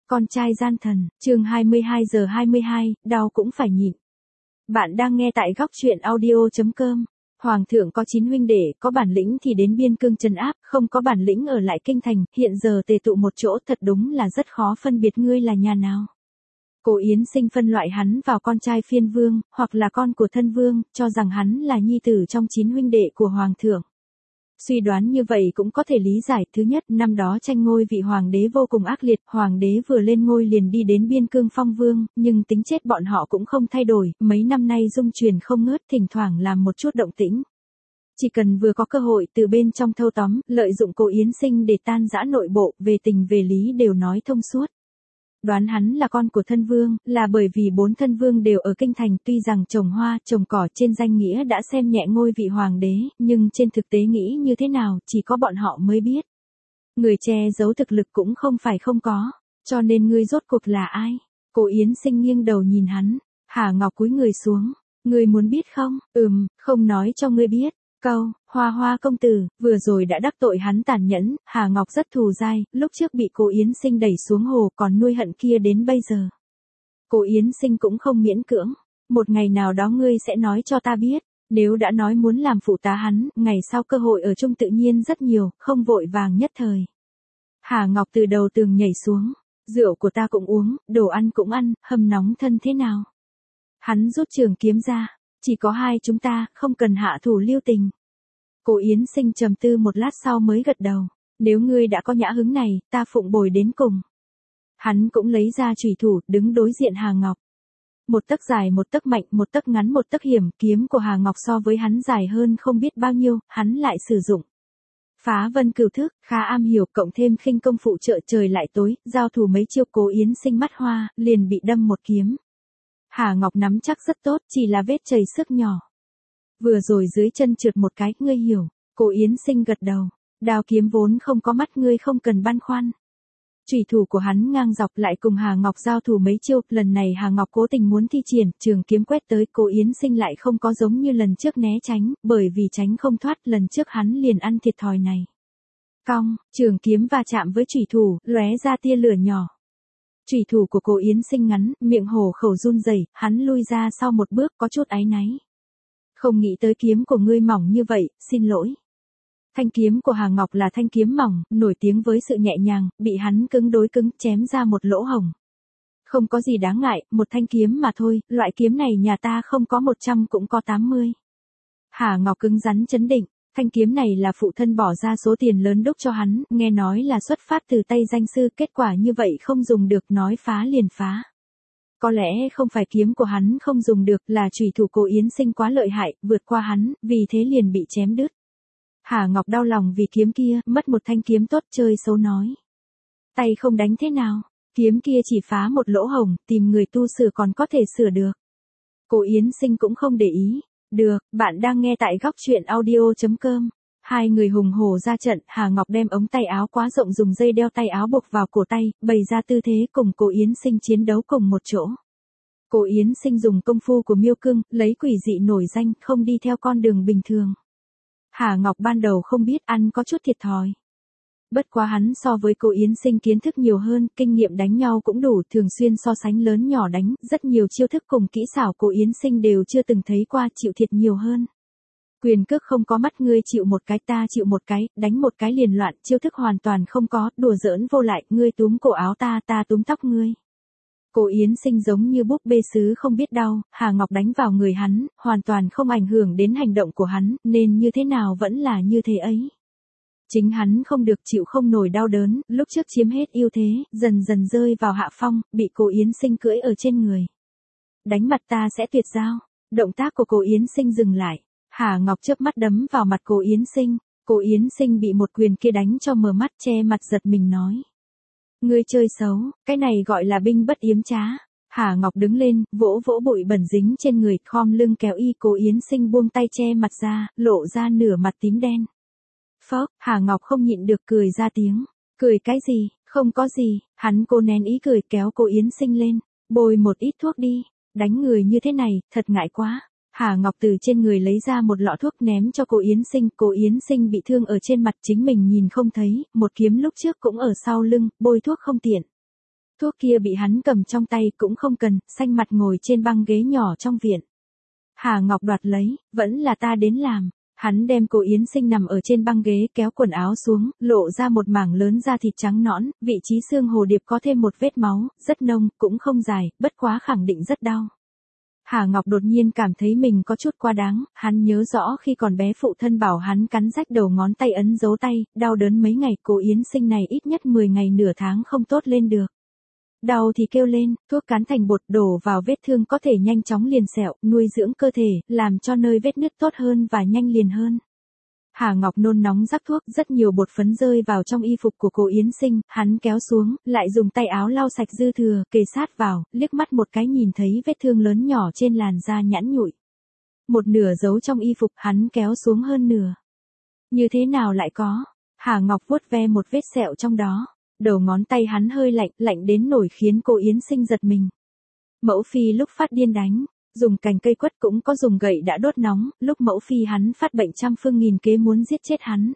Con trai gian thần, chương 22:22, đau cũng phải nhịn. Bạn đang nghe tại góc truyện audio.com. Hoàng thượng có 9 huynh đệ, có bản lĩnh thì đến biên cương trấn áp, không có bản lĩnh ở lại kinh thành, hiện giờ tề tụ một chỗ thật đúng là rất khó phân biệt ngươi là nhà nào. Cố Yến Sinh phân loại hắn vào con trai phiên vương, hoặc là con của thân vương, cho rằng hắn là nhi tử trong 9 huynh đệ của hoàng thượng. Suy đoán như vậy cũng có thể lý giải, thứ nhất, năm đó tranh ngôi vị hoàng đế vô cùng ác liệt, hoàng đế vừa lên ngôi liền đi đến biên cương phong vương, nhưng tính chết bọn họ cũng không thay đổi, mấy năm nay dung truyền không ngớt, thỉnh thoảng làm một chút động tĩnh. Chỉ cần vừa có cơ hội từ bên trong thâu tóm, lợi dụng Cố Yến Sinh để tan rã nội bộ, về tình về lý đều nói thông suốt. Đoán hắn là con của thân vương, là bởi vì 4 thân vương đều ở kinh thành, tuy rằng trồng hoa, trồng cỏ trên danh nghĩa đã xem nhẹ ngôi vị hoàng đế, nhưng trên thực tế nghĩ như thế nào, chỉ có bọn họ mới biết. Người che giấu thực lực cũng không phải không có, cho nên ngươi rốt cuộc là ai? Cố Yến Sinh nghiêng đầu nhìn hắn, Hà Ngọc cúi người xuống, ngươi muốn biết không? Không nói cho ngươi biết. Hoa Hoa công tử, vừa rồi đã đắc tội hắn tàn nhẫn, Hà Ngọc rất thù dai, lúc trước bị Cố Yến Sinh đẩy xuống hồ còn nuôi hận kia đến bây giờ. Cố Yến Sinh cũng không miễn cưỡng, một ngày nào đó ngươi sẽ nói cho ta biết, nếu đã nói muốn làm phụ tá hắn, ngày sau cơ hội ở chung tự nhiên rất nhiều, không vội vàng nhất thời. Hà Ngọc từ đầu tường nhảy xuống, rượu của ta cũng uống, đồ ăn cũng ăn, hâm nóng thân thế nào? Hắn rút trường kiếm ra. Chỉ có hai chúng ta, không cần hạ thủ lưu tình. Cố Yến Sinh trầm tư một lát sau mới gật đầu. Nếu ngươi đã có nhã hứng này, ta phụng bồi đến cùng. Hắn cũng lấy ra chùy thủ, đứng đối diện Hà Ngọc. Một tấc dài một tấc mạnh, một tấc ngắn một tấc hiểm, kiếm của Hà Ngọc so với hắn dài hơn không biết bao nhiêu, hắn lại sử dụng. Phá vân cửu thức, khá am hiểu, cộng thêm khinh công phụ trợ trời lại tối, giao thủ mấy chiêu Cố Yến Sinh mắt hoa, liền bị đâm một kiếm. Hà Ngọc nắm chắc rất tốt, chỉ là vết chảy xước nhỏ. Vừa rồi dưới chân trượt một cái, ngươi hiểu. Cố Yến Sinh gật đầu. Đao kiếm vốn không có mắt, ngươi không cần băn khoăn. Chủy thủ của hắn ngang dọc lại cùng Hà Ngọc giao thủ mấy chiêu, lần này Hà Ngọc cố tình muốn thi triển, trường kiếm quét tới, Cố Yến Sinh lại không có giống như lần trước né tránh, bởi vì tránh không thoát, lần trước hắn liền ăn thiệt thòi này. Cong, trường kiếm va chạm với chủy thủ, lóe ra tia lửa nhỏ. Chủy thủ của Cố Yến Sinh ngắn, miệng hổ khẩu run rẩy, hắn lui ra sau một bước có chút áy náy. Không nghĩ tới kiếm của ngươi mỏng như vậy, xin lỗi. Thanh kiếm của Hà Ngọc là thanh kiếm mỏng, nổi tiếng với sự nhẹ nhàng, bị hắn cứng đối cứng, chém ra một lỗ hổng. Không có gì đáng ngại, một thanh kiếm mà thôi, loại kiếm này nhà ta không có 100 cũng có 80. Hà Ngọc cứng rắn chấn định. Thanh kiếm này là phụ thân bỏ ra số tiền lớn đúc cho hắn, nghe nói là xuất phát từ tay danh sư, kết quả như vậy không dùng được, nói phá liền phá. Có lẽ không phải kiếm của hắn không dùng được, là chủy thủ Cố Yến Sinh quá lợi hại, vượt qua hắn, vì thế liền bị chém đứt. Hà Ngọc đau lòng vì kiếm kia, mất một thanh kiếm tốt, chơi xấu nói. Tay không đánh thế nào, kiếm kia chỉ phá một lỗ hổng, tìm người tu sửa còn có thể sửa được. Cố Yến Sinh cũng không để ý. Được, bạn đang nghe tại góc truyện audio.com. Hai người hùng hổ ra trận, Hà Ngọc đem ống tay áo quá rộng dùng dây đeo tay áo buộc vào cổ tay, bày ra tư thế cùng Cố Yến Sinh chiến đấu cùng một chỗ. Cố Yến Sinh dùng công phu của Miêu Cương, lấy quỷ dị nổi danh, không đi theo con đường bình thường. Hà Ngọc ban đầu không biết, ăn có chút thiệt thòi. Bất quá hắn so với Cố Yến Sinh kiến thức nhiều hơn, kinh nghiệm đánh nhau cũng đủ, thường xuyên so sánh lớn nhỏ đánh, rất nhiều chiêu thức cùng kỹ xảo Cố Yến Sinh đều chưa từng thấy qua, chịu thiệt nhiều hơn. Quyền cước không có mắt, ngươi chịu một cái ta chịu một cái, đánh một cái liền loạn, chiêu thức hoàn toàn không có, đùa giỡn vô lại, ngươi túm cổ áo ta túm tóc ngươi. Cố Yến Sinh giống như búp bê sứ không biết đau, Hà Ngọc đánh vào người hắn, hoàn toàn không ảnh hưởng đến hành động của hắn, nên như thế nào vẫn là như thế ấy. Chính hắn không được chịu không nổi đau đớn, lúc trước chiếm hết ưu thế, dần dần rơi vào hạ phong, bị Cố Yến Sinh cưỡi ở trên người. Đánh mặt ta sẽ tuyệt giao. Động tác của Cố Yến Sinh dừng lại. Hà Ngọc chớp mắt đấm vào mặt Cố Yến Sinh. Cố Yến Sinh bị một quyền kia đánh cho mờ mắt, che mặt giật mình nói. Ngươi chơi xấu, cái này gọi là binh bất yếm trá. Hà Ngọc đứng lên, vỗ vỗ bụi bẩn dính trên người, khom lưng kéo y. Cố Yến Sinh buông tay che mặt ra, lộ ra nửa mặt tím đen. Phốc, Hà Ngọc không nhịn được cười ra tiếng. Cười cái gì, không có gì, hắn cố nén ý cười kéo Cố Yến Sinh lên. Bôi một ít thuốc đi, đánh người như thế này, thật ngại quá. Hà Ngọc từ trên người lấy ra một lọ thuốc ném cho Cố Yến Sinh bị thương ở trên mặt chính mình nhìn không thấy, một kiếm lúc trước cũng ở sau lưng, bôi thuốc không tiện. Thuốc kia bị hắn cầm trong tay cũng không cần, xanh mặt ngồi trên băng ghế nhỏ trong viện. Hà Ngọc đoạt lấy, vẫn là ta đến làm. Hắn đem cô Yến Sinh nằm ở trên băng ghế kéo quần áo xuống, lộ ra một mảng lớn da thịt trắng nõn, vị trí xương hồ điệp có thêm một vết máu, rất nông, cũng không dài, bất quá khẳng định rất đau. Hà Ngọc đột nhiên cảm thấy mình có chút quá đáng, hắn nhớ rõ khi còn bé phụ thân bảo hắn cắn rách đầu ngón tay ấn dấu tay, đau đớn mấy ngày, cô Yến Sinh này ít nhất 10 ngày nửa tháng không tốt lên được. Đau thì kêu lên, thuốc cán thành bột đổ vào vết thương có thể nhanh chóng liền sẹo, nuôi dưỡng cơ thể, làm cho nơi vết nứt tốt hơn và nhanh liền hơn. Hà Ngọc nôn nóng rắc thuốc, rất nhiều bột phấn rơi vào trong y phục của cô Yến Sinh, hắn kéo xuống, lại dùng tay áo lau sạch dư thừa, kề sát vào, liếc mắt một cái nhìn thấy vết thương lớn nhỏ trên làn da nhẵn nhụi. Một nửa giấu trong y phục, hắn kéo xuống hơn nửa. Như thế nào lại có? Hà Ngọc vuốt ve một vết sẹo trong đó. Đầu ngón tay hắn hơi lạnh, lạnh đến nổi khiến cô Yến Sinh giật mình. Mẫu phi lúc phát điên đánh, dùng cành cây quất cũng có dùng gậy đã đốt nóng, lúc mẫu phi hắn phát bệnh trăm phương nghìn kế muốn giết chết hắn.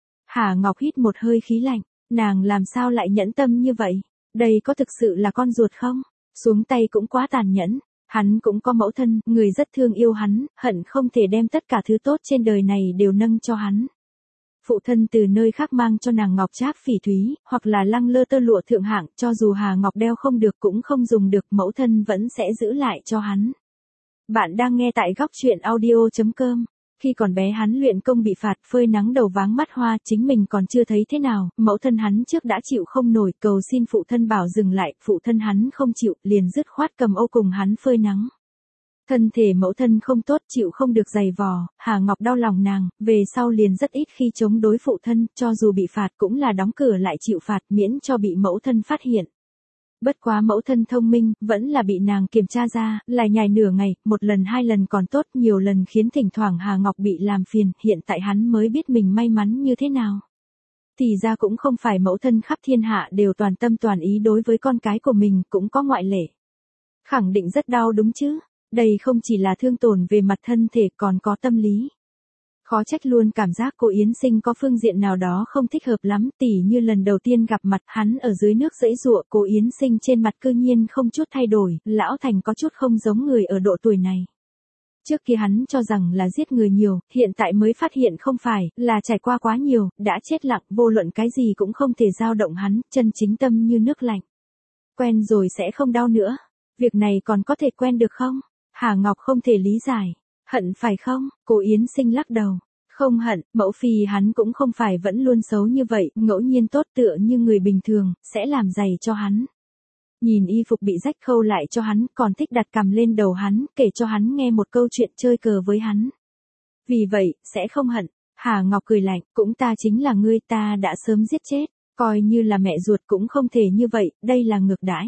Hà Ngọc hít một hơi khí lạnh, nàng làm sao lại nhẫn tâm như vậy? Đây có thực sự là con ruột không? Xuống tay cũng quá tàn nhẫn. Hắn cũng có mẫu thân, người rất thương yêu hắn, hận không thể đem tất cả thứ tốt trên đời này đều nâng cho hắn. Phụ thân từ nơi khác mang cho nàng ngọc trác phỉ thúy, hoặc là lăng lơ tơ lụa thượng hạng, cho dù Hà Ngọc đeo không được cũng không dùng được, mẫu thân vẫn sẽ giữ lại cho hắn. Bạn đang nghe tại góc truyện audio.com. Khi còn bé hắn luyện công bị phạt, phơi nắng đầu váng mắt hoa, chính mình còn chưa thấy thế nào, mẫu thân hắn trước đã chịu không nổi, cầu xin phụ thân bảo dừng lại, phụ thân hắn không chịu, liền dứt khoát cầm ô cùng hắn phơi nắng. Thân thể mẫu thân không tốt, chịu không được giày vò, Hà Ngọc đau lòng nàng, về sau liền rất ít khi chống đối phụ thân, cho dù bị phạt cũng là đóng cửa lại chịu phạt miễn cho bị mẫu thân phát hiện. Bất quá mẫu thân thông minh, vẫn là bị nàng kiểm tra ra, lại nhài nửa ngày, một lần hai lần còn tốt, nhiều lần khiến thỉnh thoảng Hà Ngọc bị làm phiền, hiện tại hắn mới biết mình may mắn như thế nào. Thì ra cũng không phải mẫu thân khắp thiên hạ đều toàn tâm toàn ý đối với con cái của mình, cũng có ngoại lệ. Khẳng định rất đau đúng chứ? Đây không chỉ là thương tổn về mặt thân thể còn có tâm lý. Khó trách luôn cảm giác cô Yến Sinh có phương diện nào đó không thích hợp lắm, tỉ như lần đầu tiên gặp mặt hắn ở dưới nước giãy giụa, cô Yến Sinh trên mặt cư nhiên không chút thay đổi, lão thành có chút không giống người ở độ tuổi này. Trước kia hắn cho rằng là giết người nhiều, hiện tại mới phát hiện không phải, là trải qua quá nhiều, đã chết lặng, vô luận cái gì cũng không thể dao động hắn, chân chính tâm như nước lạnh. Quen rồi sẽ không đau nữa. Việc này còn có thể quen được không? Hà Ngọc không thể lý giải. Hận phải không? Cô Yến Sinh lắc đầu. Không hận, mẫu phi hắn cũng không phải vẫn luôn xấu như vậy, ngẫu nhiên tốt tựa như người bình thường, sẽ làm giày cho hắn. Nhìn y phục bị rách khâu lại cho hắn, còn thích đặt cằm lên đầu hắn, kể cho hắn nghe một câu chuyện chơi cờ với hắn. Vì vậy, sẽ không hận. Hà Ngọc cười lạnh, cũng ta chính là ngươi, ta đã sớm giết chết, coi như là mẹ ruột cũng không thể như vậy, đây là ngược đãi.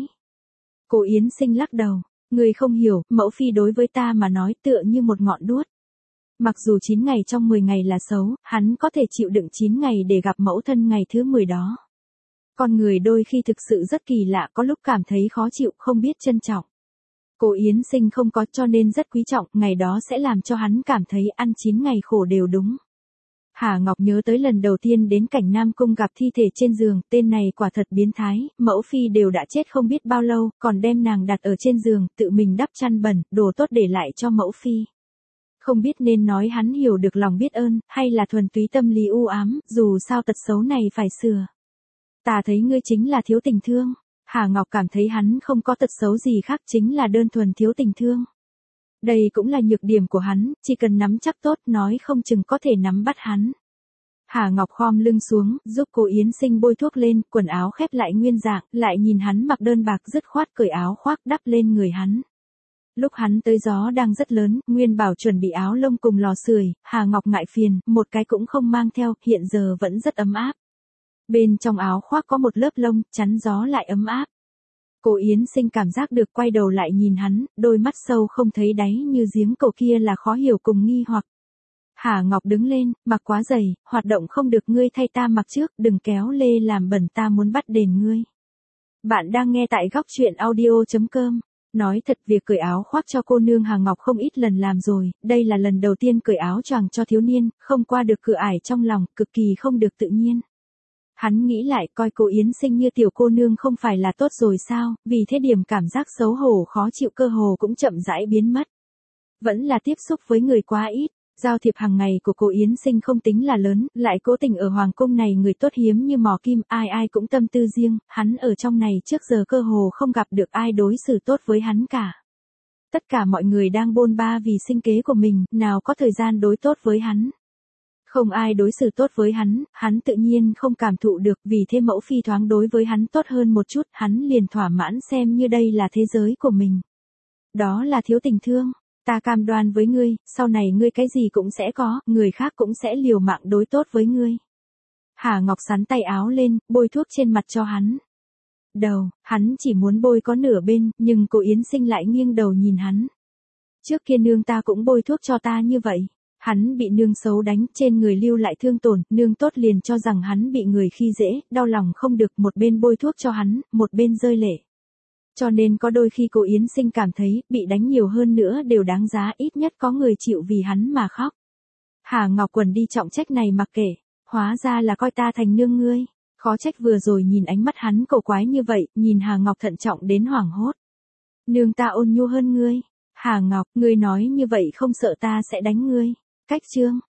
Cô Yến Sinh lắc đầu. Người không hiểu, mẫu phi đối với ta mà nói tựa như một ngọn đuốc. Mặc dù 9 ngày trong 10 ngày là xấu, hắn có thể chịu đựng 9 ngày để gặp mẫu thân ngày thứ 10 đó. Con người đôi khi thực sự rất kỳ lạ, có lúc cảm thấy khó chịu, không biết trân trọng. Cô Yến Sinh không có cho nên rất quý trọng, ngày đó sẽ làm cho hắn cảm thấy ăn 9 ngày khổ đều đúng. Hà Ngọc nhớ tới lần đầu tiên đến cảnh Nam Cung gặp thi thể trên giường, tên này quả thật biến thái, mẫu phi đều đã chết không biết bao lâu, còn đem nàng đặt ở trên giường, tự mình đắp chăn bẩn, đồ tốt để lại cho mẫu phi. Không biết nên nói hắn hiểu được lòng biết ơn, hay là thuần túy tâm lý u ám, dù sao tật xấu này phải sửa. Ta thấy ngươi chính là thiếu tình thương. Hà Ngọc cảm thấy hắn không có tật xấu gì khác, chính là đơn thuần thiếu tình thương. Đây cũng là nhược điểm của hắn, chỉ cần nắm chắc tốt, nói không chừng có thể nắm bắt hắn. Hà Ngọc khom lưng xuống, giúp cô Yến Sinh bôi thuốc lên, quần áo khép lại nguyên dạng, lại nhìn hắn mặc đơn bạc dứt khoát cởi áo khoác đắp lên người hắn. Lúc hắn tới gió đang rất lớn, Nguyên bảo chuẩn bị áo lông cùng lò sưởi, Hà Ngọc ngại phiền, một cái cũng không mang theo, hiện giờ vẫn rất ấm áp. Bên trong áo khoác có một lớp lông, chắn gió lại ấm áp. Cô Yến Sinh cảm giác được, quay đầu lại nhìn hắn, đôi mắt sâu không thấy đáy như giếng cầu kia là khó hiểu cùng nghi hoặc. Hà Ngọc đứng lên, mặc quá dày, hoạt động không được, ngươi thay ta mặc trước, đừng kéo lê làm bẩn, ta muốn bắt đền ngươi. Bạn đang nghe tại góc truyện audio.com. Nói thật, việc cởi áo khoác cho cô nương Hà Ngọc không ít lần làm rồi, đây là lần đầu tiên cởi áo choàng cho thiếu niên, không qua được cửa ải trong lòng, cực kỳ không được tự nhiên. Hắn nghĩ lại coi cô Yến Sinh như tiểu cô nương không phải là tốt rồi sao, vì thế điểm cảm giác xấu hổ khó chịu cơ hồ cũng chậm rãi biến mất. Vẫn là tiếp xúc với người quá ít, giao thiệp hàng ngày của cô Yến Sinh không tính là lớn, lại cố tình ở hoàng cung này người tốt hiếm như mò kim, ai ai cũng tâm tư riêng, hắn ở trong này trước giờ cơ hồ không gặp được ai đối xử tốt với hắn cả. Tất cả mọi người đang bôn ba vì sinh kế của mình, nào có thời gian đối tốt với hắn. Không ai đối xử tốt với hắn tự nhiên không cảm thụ được, vì thế mẫu phi thoáng đối với hắn tốt hơn một chút, hắn liền thỏa mãn xem như đây là thế giới của mình. Đó là thiếu tình thương, ta cam đoan với ngươi, sau này ngươi cái gì cũng sẽ có, người khác cũng sẽ liều mạng đối tốt với ngươi. Hà Ngọc sắn tay áo lên, bôi thuốc trên mặt cho hắn. Hắn chỉ muốn bôi có nửa bên, nhưng cô Yến Sinh lại nghiêng đầu nhìn hắn. Trước kia nương ta cũng bôi thuốc cho ta như vậy. Hắn bị nương xấu đánh, trên người lưu lại thương tổn, nương tốt liền cho rằng hắn bị người khi dễ, đau lòng không được, một bên bôi thuốc cho hắn, một bên rơi lệ. Cho nên có đôi khi cô Yến Sinh cảm thấy, bị đánh nhiều hơn nữa đều đáng giá, ít nhất có người chịu vì hắn mà khóc. Hà Ngọc Quần đi trọng trách này mặc kệ, hóa ra là coi ta thành nương ngươi. Khó trách vừa rồi nhìn ánh mắt hắn cổ quái như vậy, nhìn Hà Ngọc thận trọng đến hoảng hốt. Nương ta ôn nhu hơn ngươi. Hà Ngọc, ngươi nói như vậy không sợ ta sẽ đánh ngươi. Cách chương